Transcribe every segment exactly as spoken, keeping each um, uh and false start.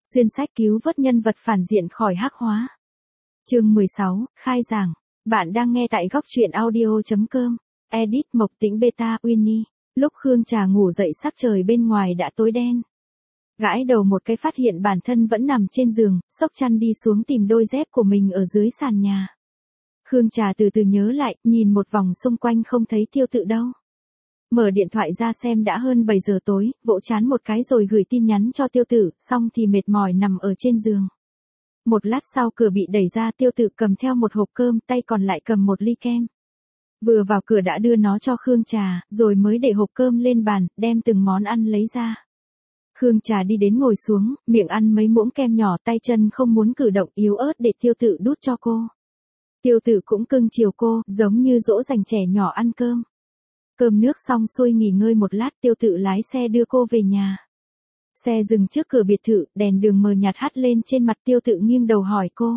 Xuyên sách cứu vớt nhân vật phản diện khỏi hắc hóa. Chương mười sáu, khai giảng. Bạn đang nghe tại góc truyện audio chấm com. Edit Mộc Tĩnh Beta Winnie. Lúc Khương Trà ngủ dậy sắc trời bên ngoài đã tối đen. Gãi đầu một cái phát hiện bản thân vẫn nằm trên giường, xốc chăn đi xuống tìm đôi dép của mình ở dưới sàn nhà. Khương Trà từ từ nhớ lại, nhìn một vòng xung quanh không thấy Tiêu Tự đâu. Mở điện thoại ra xem đã hơn bảy giờ tối, vỗ chán một cái rồi gửi tin nhắn cho Tiêu Tự, xong thì mệt mỏi nằm ở trên giường. Một lát sau cửa bị đẩy ra, Tiêu Tự cầm theo một hộp cơm, tay còn lại cầm một ly kem. Vừa vào cửa đã đưa nó cho Khương Trà, rồi mới để hộp cơm lên bàn, đem từng món ăn lấy ra. Khương Trà đi đến ngồi xuống, miệng ăn mấy muỗng kem nhỏ, tay chân không muốn cử động, yếu ớt để Tiêu Tự đút cho cô. Tiêu Tự cũng cưng chiều cô, giống như dỗ dành trẻ nhỏ ăn cơm. Cơm nước xong xuôi nghỉ ngơi một lát, Tiêu Tự lái xe đưa cô về nhà. Xe dừng trước cửa biệt thự, đèn đường mờ nhạt hắt lên trên mặt. Tiêu Tự nghiêng đầu hỏi cô.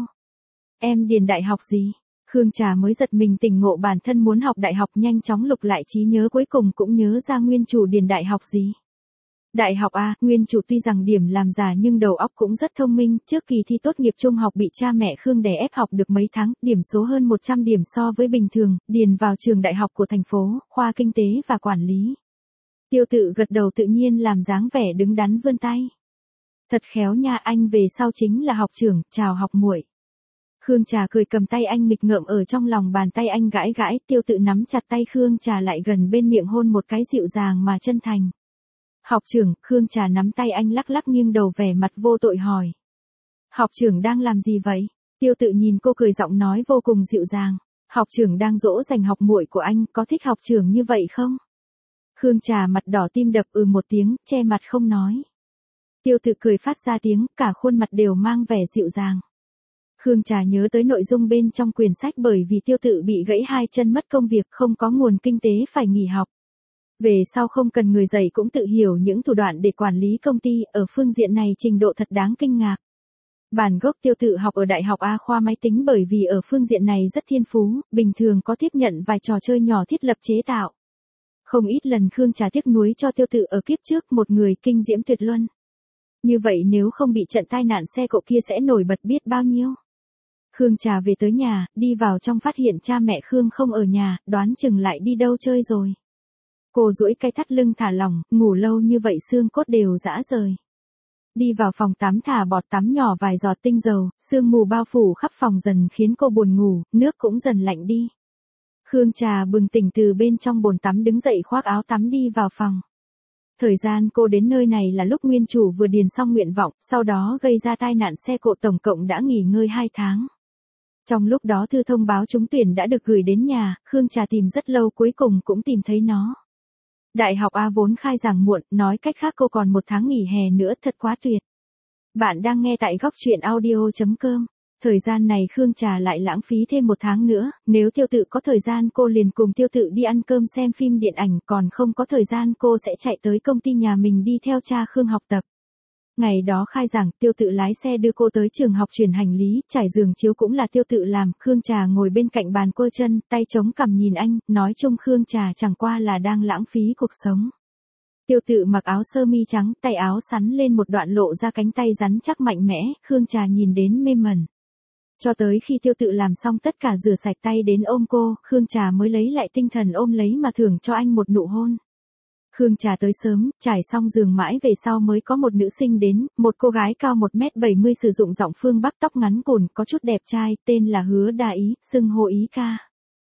Em điền đại học gì? Khương Trà mới giật mình tỉnh ngộ bản thân muốn học đại học, nhanh chóng lục lại trí nhớ, cuối cùng cũng nhớ ra nguyên chủ điền đại học gì. Đại học A, nguyên chủ tuy rằng điểm làm giả nhưng đầu óc cũng rất thông minh, trước kỳ thi tốt nghiệp trung học bị cha mẹ Khương đè ép học được mấy tháng, điểm số hơn một trăm điểm so với bình thường, điền vào trường đại học của thành phố, khoa kinh tế và quản lý. Tiêu Tự gật đầu tự nhiên làm dáng vẻ đứng đắn vươn tay. Thật khéo nha, anh về sau chính là học trưởng, chào học muội. Khương Trà cười cầm tay anh nghịch ngợm ở trong lòng bàn tay anh gãi gãi. Tiêu Tự nắm chặt tay Khương Trà lại gần bên miệng hôn một cái dịu dàng mà chân thành. Học trưởng. Khương Trà nắm tay anh lắc lắc nghiêng đầu vẻ mặt vô tội hỏi. Học trưởng đang làm gì vậy? Tiêu Tự nhìn cô cười giọng nói vô cùng dịu dàng. Học trưởng đang dỗ dành học muội của anh, có thích học trưởng như vậy không? Khương Trà mặt đỏ tim đập ừ một tiếng, che mặt không nói. Tiêu Tự cười phát ra tiếng, cả khuôn mặt đều mang vẻ dịu dàng. Khương Trà nhớ tới nội dung bên trong quyển sách, bởi vì Tiêu Tự bị gãy hai chân mất công việc, không có nguồn kinh tế phải nghỉ học. Về sau không cần người dạy cũng tự hiểu những thủ đoạn để quản lý công ty, ở phương diện này trình độ thật đáng kinh ngạc. Bản gốc Tiêu Tự học ở Đại học A khoa máy tính, bởi vì ở phương diện này rất thiên phú, bình thường có tiếp nhận vài trò chơi nhỏ thiết lập chế tạo. Không ít lần Khương Trà tiếc nuối cho Tiêu Tự ở kiếp trước một người kinh diễm tuyệt luân. Như vậy nếu không bị trận tai nạn xe cộ kia sẽ nổi bật biết bao nhiêu. Khương Trà về tới nhà, đi vào trong phát hiện cha mẹ Khương không ở nhà, đoán chừng lại đi đâu chơi rồi. Cô duỗi cái thắt lưng thả lỏng, ngủ lâu như vậy xương cốt đều rã rời. Đi vào phòng tắm thả bọt tắm nhỏ vài giọt tinh dầu, sương mù bao phủ khắp phòng dần khiến cô buồn ngủ, nước cũng dần lạnh đi. Khương Trà bừng tỉnh từ bên trong bồn tắm, đứng dậy khoác áo tắm đi vào phòng. Thời gian cô đến nơi này là lúc nguyên chủ vừa điền xong nguyện vọng, sau đó gây ra tai nạn xe cộ, tổng cộng đã nghỉ ngơi hai tháng. Trong lúc đó thư thông báo trúng tuyển đã được gửi đến nhà, Khương Trà tìm rất lâu cuối cùng cũng tìm thấy nó. Đại học A vốn khai giảng muộn, nói cách khác cô còn một tháng nghỉ hè nữa, thật quá tuyệt. Bạn đang nghe tại góc truyện audio chấm com. Thời gian này Khương Trà lại lãng phí thêm một tháng nữa, nếu Tiêu Tự có thời gian cô liền cùng Tiêu Tự đi ăn cơm xem phim điện ảnh, còn không có thời gian cô sẽ chạy tới công ty nhà mình đi theo cha Khương học tập. Ngày đó khai giảng, Tiêu Tự lái xe đưa cô tới trường học chuyển hành lý, trải giường chiếu cũng là Tiêu Tự làm. Khương Trà ngồi bên cạnh bàn quơ chân, tay chống cằm nhìn anh, nói chung Khương Trà chẳng qua là đang lãng phí cuộc sống. Tiêu Tự mặc áo sơ mi trắng, tay áo sắn lên một đoạn lộ ra cánh tay rắn chắc mạnh mẽ, Khương Trà nhìn đến mê mẩn. Cho tới khi Tiêu Tự làm xong tất cả rửa sạch tay đến ôm cô, Khương Trà mới lấy lại tinh thần ôm lấy mà thưởng cho anh một nụ hôn. Khương Trà tới sớm, trải xong giường mãi về sau mới có một nữ sinh đến, một cô gái cao một mét bảy mươi sử dụng giọng phương Bắc, tóc ngắn cùn, có chút đẹp trai, tên là Hứa Đa Ý, xưng hô Ý ca.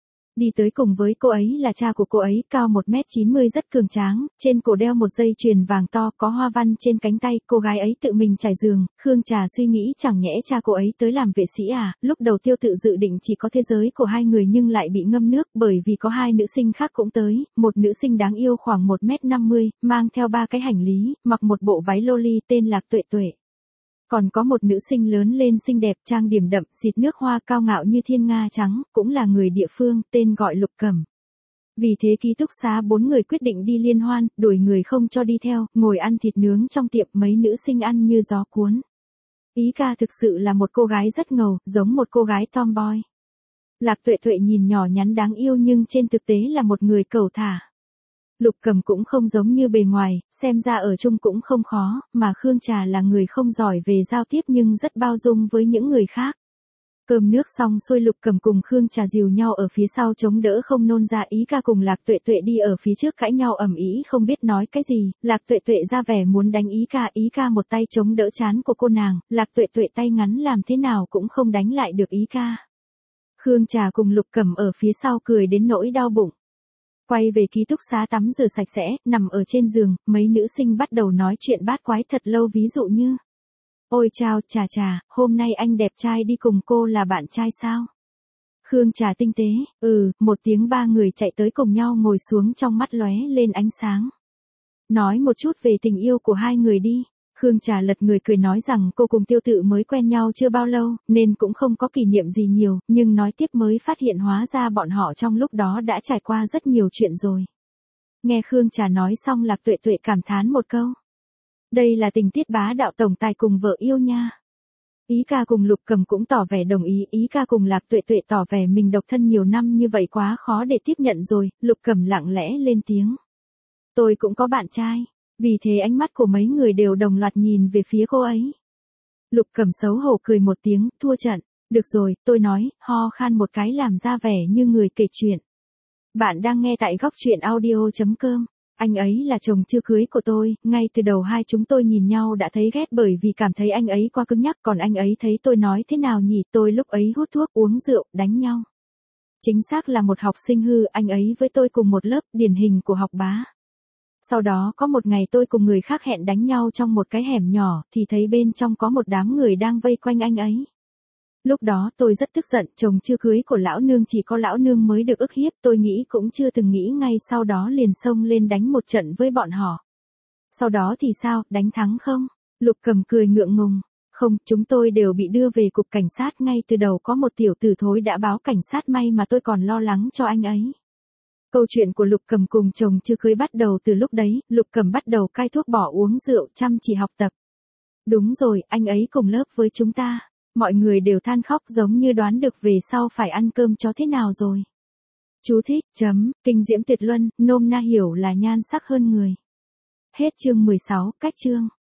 Đi tới cùng với cô ấy là cha của cô ấy, cao một mét chín mươi rất cường tráng, trên cổ đeo một dây chuyền vàng to có hoa văn trên cánh tay, cô gái ấy tự mình trải giường. Khương Trà suy nghĩ chẳng nhẽ cha cô ấy tới làm vệ sĩ à, lúc đầu Tiêu Tự dự định chỉ có thế giới của hai người nhưng lại bị ngâm nước bởi vì có hai nữ sinh khác cũng tới, một nữ sinh đáng yêu khoảng một mét năm mươi, mang theo ba cái hành lý, mặc một bộ váy loli tên là Tuệ Tuệ. Còn có một nữ sinh lớn lên xinh đẹp, trang điểm đậm, xịt nước hoa, cao ngạo như thiên nga trắng, cũng là người địa phương, tên gọi Lục Cẩm. Vì thế ký túc xá bốn người quyết định đi liên hoan, đuổi người không cho đi theo, ngồi ăn thịt nướng trong tiệm, mấy nữ sinh ăn như gió cuốn. Ý ca thực sự là một cô gái rất ngầu, giống một cô gái tomboy. Lạc Tuệ Tuệ nhìn nhỏ nhắn đáng yêu nhưng trên thực tế là một người cẩu thả. Lục Cầm cũng không giống như bề ngoài, xem ra ở chung cũng không khó, mà Khương Trà là người không giỏi về giao tiếp nhưng rất bao dung với những người khác. Cơm nước xong xuôi Lục Cầm cùng Khương Trà dìu nhau ở phía sau chống đỡ không nôn ra. Ý ca cùng Lạc Tuệ Tuệ đi ở phía trước cãi nhau ầm ĩ không biết nói cái gì, Lạc Tuệ Tuệ ra vẻ muốn đánh Ý ca, Ý ca một tay chống đỡ trán của cô nàng, Lạc Tuệ Tuệ tay ngắn làm thế nào cũng không đánh lại được Ý ca. Khương Trà cùng Lục Cầm ở phía sau cười đến nỗi đau bụng. Quay về ký túc xá tắm rửa sạch sẽ, nằm ở trên giường, mấy nữ sinh bắt đầu nói chuyện bát quái thật lâu, ví dụ như: Ôi chao, Trà Trà, hôm nay anh đẹp trai đi cùng cô là bạn trai sao? Khương Trà tinh tế: Ừ, một tiếng. Ba người chạy tới cùng nhau ngồi xuống, trong mắt lóe lên ánh sáng. Nói một chút về tình yêu của hai người đi. Khương Trà lật người cười nói rằng cô cùng Tiêu Tự mới quen nhau chưa bao lâu, nên cũng không có kỷ niệm gì nhiều, nhưng nói tiếp mới phát hiện hóa ra bọn họ trong lúc đó đã trải qua rất nhiều chuyện rồi. Nghe Khương Trà nói xong, Lạc Tuệ Tuệ cảm thán một câu: Đây là tình tiết bá đạo tổng tài cùng vợ yêu nha. Ý ca cùng Lục Cầm cũng tỏ vẻ đồng ý, Ý ca cùng Lạc Tuệ Tuệ tỏ vẻ mình độc thân nhiều năm như vậy quá khó để tiếp nhận rồi. Lục Cầm lặng lẽ lên tiếng: Tôi cũng có bạn trai. Vì thế ánh mắt của mấy người đều đồng loạt nhìn về phía cô ấy. Lục Cầm xấu hổ cười một tiếng, thua trận. Được rồi, tôi nói, ho khan một cái làm ra vẻ như người kể chuyện. Bạn đang nghe tại góc truyện audio chấm com. Anh ấy là chồng chưa cưới của tôi, ngay từ đầu hai chúng tôi nhìn nhau đã thấy ghét bởi vì cảm thấy anh ấy quá cứng nhắc, còn anh ấy thấy tôi nói thế nào nhỉ, tôi lúc ấy hút thuốc, uống rượu, đánh nhau. Chính xác là một học sinh hư, anh ấy với tôi cùng một lớp, điển hình của học bá. Sau đó có một ngày tôi cùng người khác hẹn đánh nhau trong một cái hẻm nhỏ, thì thấy bên trong có một đám người đang vây quanh anh ấy. Lúc đó tôi rất tức giận, chồng chưa cưới của lão nương chỉ có lão nương mới được ức hiếp, tôi nghĩ cũng chưa từng nghĩ, ngay sau đó liền xông lên đánh một trận với bọn họ. Sau đó thì sao, đánh thắng không? Lục Cầm cười ngượng ngùng. Không, chúng tôi đều bị đưa về cục cảnh sát, ngay từ đầu có một tiểu tử thối đã báo cảnh sát, may mà tôi còn lo lắng cho anh ấy. Câu chuyện của Lục Cầm cùng chồng chưa cưới bắt đầu từ lúc đấy, Lục Cầm bắt đầu cai thuốc, bỏ uống rượu, chăm chỉ học tập. Đúng rồi, anh ấy cùng lớp với chúng ta. Mọi người đều than khóc, giống như đoán được về sau phải ăn cơm chó thế nào rồi. Chú thích, chấm, kinh diễm tuyệt luân, nôm na hiểu là nhan sắc hơn người. Hết chương mười sáu, cách chương.